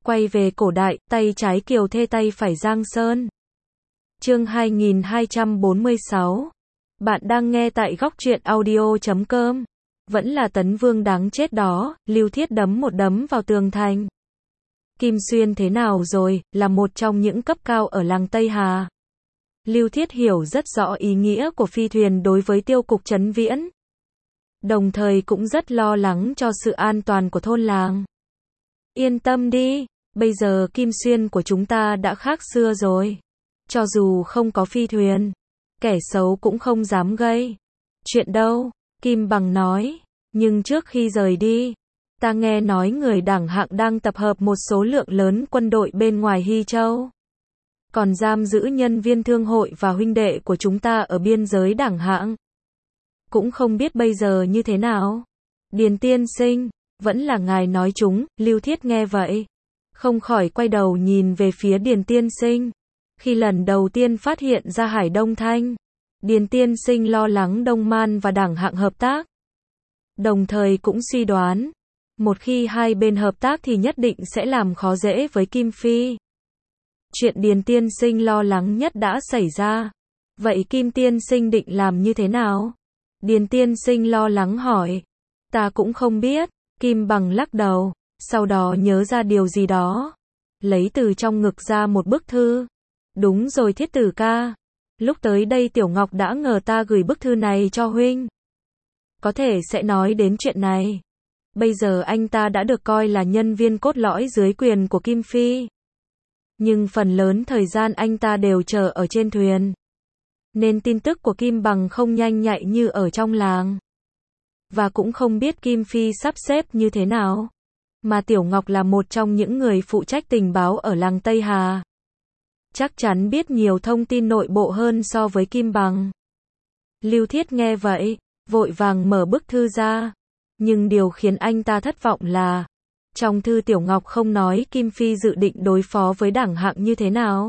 Quay về cổ đại, tay trái Kiều Thê tay phải Giang Sơn. Chương 2246. Bạn đang nghe tại góc truyện audio.com. Vẫn là Tấn Vương đáng chết đó, Lưu Thiết đấm một đấm vào tường thành. Kim Xuyên thế nào rồi, là một trong những cấp cao ở làng Tây Hà. Lưu Thiết hiểu rất rõ ý nghĩa của phi thuyền đối với tiêu cục Trấn Viễn. Đồng thời cũng rất lo lắng cho sự an toàn của thôn làng. Yên tâm đi, bây giờ Kim Xuyên của chúng ta đã khác xưa rồi. Cho dù không có phi thuyền, kẻ xấu cũng không dám gây chuyện đâu, Kim Bằng nói. Nhưng trước khi rời đi, ta nghe nói người Đảng Hạng đang tập hợp một số lượng lớn quân đội bên ngoài Hy Châu. Còn giam giữ nhân viên thương hội và huynh đệ của chúng ta ở biên giới Đảng Hạng. Cũng không biết bây giờ như thế nào. Điền tiên sinh, vẫn là ngài nói chúng, Lưu Thiết nghe vậy. Không khỏi quay đầu nhìn về phía Điền tiên sinh. Khi lần đầu tiên phát hiện ra Hải Đông Thanh, Điền tiên sinh lo lắng Đông Man và Đảng Hạng hợp tác. Đồng thời cũng suy đoán, một khi hai bên hợp tác thì nhất định sẽ làm khó dễ với Kim Phi. Chuyện Điền tiên sinh lo lắng nhất đã xảy ra. Vậy Kim tiên sinh định làm như thế nào? Điền tiên sinh lo lắng hỏi. Ta cũng không biết, Kim Bằng lắc đầu, sau đó nhớ ra điều gì đó. Lấy từ trong ngực ra một bức thư. Đúng rồi Thiết tử ca. Lúc tới đây Tiểu Ngọc đã ngờ ta gửi bức thư này cho huynh. Có thể sẽ nói đến chuyện này. Bây giờ anh ta đã được coi là nhân viên cốt lõi dưới quyền của Kim Phi. Nhưng phần lớn thời gian anh ta đều chờ ở trên thuyền. Nên tin tức của Kim Bằng không nhanh nhạy như ở trong làng. Và cũng không biết Kim Phi sắp xếp như thế nào. Mà Tiểu Ngọc là một trong những người phụ trách tình báo ở làng Tây Hà. Chắc chắn biết nhiều thông tin nội bộ hơn so với Kim Bằng. Lưu Thiết nghe vậy, vội vàng mở bức thư ra. Nhưng điều khiến anh ta thất vọng là, trong thư Tiểu Ngọc không nói Kim Phi dự định đối phó với Đảng Hạng như thế nào.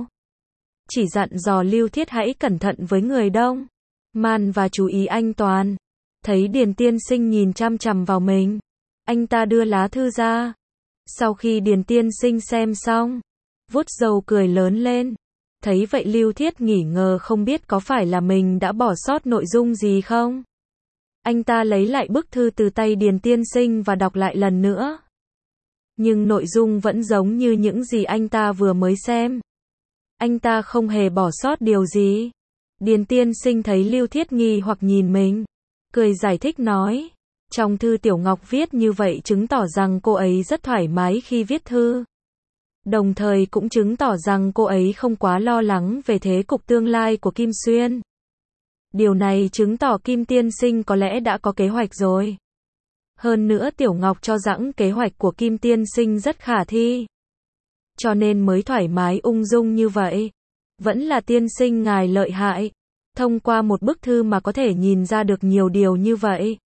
Chỉ dặn dò Lưu Thiết hãy cẩn thận với người Đông Man và chú ý anh toàn. Thấy Điền tiên sinh nhìn chăm chằm vào mình, anh ta đưa lá thư ra. Sau khi Điền tiên sinh xem xong, vuốt râu cười lớn lên. Thấy vậy Lưu Thiết nghỉ ngờ không biết có phải là mình đã bỏ sót nội dung gì không. Anh ta lấy lại bức thư từ tay Điền tiên sinh và đọc lại lần nữa. Nhưng nội dung vẫn giống như những gì anh ta vừa mới xem. Anh ta không hề bỏ sót điều gì. Điền tiên sinh thấy Lưu Thiết nghi hoặc nhìn mình, cười giải thích nói. Trong thư Tiểu Ngọc viết như vậy chứng tỏ rằng cô ấy rất thoải mái khi viết thư. Đồng thời cũng chứng tỏ rằng cô ấy không quá lo lắng về thế cục tương lai của Kim Xuyên. Điều này chứng tỏ Kim tiên sinh có lẽ đã có kế hoạch rồi. Hơn nữa Tiểu Ngọc cho rằng kế hoạch của Kim tiên sinh rất khả thi. Cho nên mới thoải mái ung dung như vậy. Vẫn là tiên sinh ngài lợi hại. Thông qua một bức thư mà có thể nhìn ra được nhiều điều như vậy.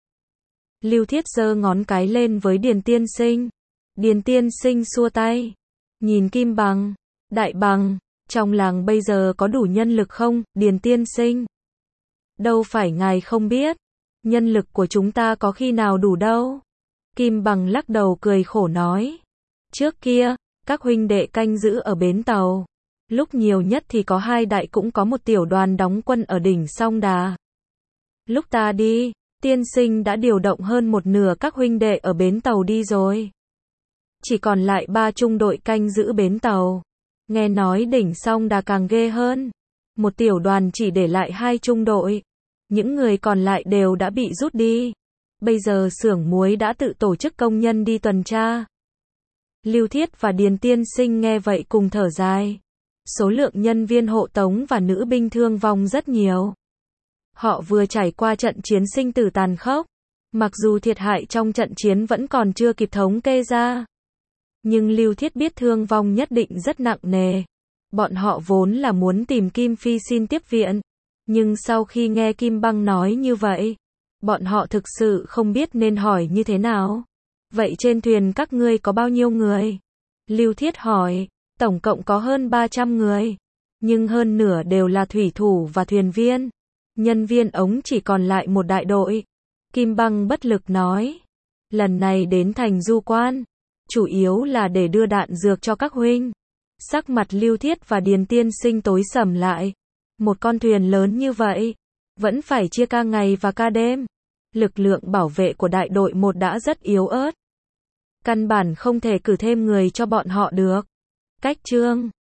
Lưu Thiết giơ ngón cái lên với Điền tiên sinh. Điền tiên sinh xua tay. Nhìn Kim Bằng. Đại Bằng, trong làng bây giờ có đủ nhân lực không, Điền tiên sinh? Đâu phải ngài không biết. Nhân lực của chúng ta có khi nào đủ đâu. Kim Bằng lắc đầu cười khổ nói. Trước kia, các huynh đệ canh giữ ở bến tàu. Lúc nhiều nhất thì có 2 đại cũng có một tiểu đoàn đóng quân ở đỉnh Song Đà. Lúc ta đi, tiên sinh đã điều động hơn một nửa các huynh đệ ở bến tàu đi rồi. Chỉ còn lại 3 trung đội canh giữ bến tàu. Nghe nói đỉnh Song Đà càng ghê hơn. Một tiểu đoàn chỉ để lại 2 trung đội. Những người còn lại đều đã bị rút đi. Bây giờ xưởng muối đã tự tổ chức công nhân đi tuần tra. Lưu Thiết và Điền tiên sinh nghe vậy cùng thở dài. Số lượng nhân viên hộ tống và nữ binh thương vong rất nhiều. Họ vừa trải qua trận chiến sinh tử tàn khốc. Mặc dù thiệt hại trong trận chiến vẫn còn chưa kịp thống kê ra. Nhưng Lưu Thiết biết thương vong nhất định rất nặng nề. Bọn họ vốn là muốn tìm Kim Phi xin tiếp viện. Nhưng sau khi nghe Kim Băng nói như vậy, bọn họ thực sự không biết nên hỏi như thế nào. Vậy trên thuyền các ngươi có bao nhiêu người? Lưu Thiết hỏi. Tổng cộng có hơn 300 người. Nhưng hơn nửa đều là thủy thủ và thuyền viên. Nhân viên ống chỉ còn lại một đại đội. Kim Băng bất lực nói. Lần này đến thành Du Quan, chủ yếu là để đưa đạn dược cho các huynh. Sắc mặt Lưu Thiết và Điền Tiên Sinh tối sầm lại. Một con thuyền lớn như vậy, vẫn phải chia ca ngày và ca đêm. Lực lượng bảo vệ của đại đội 1 đã rất yếu ớt. Căn bản không thể cử thêm người cho bọn họ được. Cách chương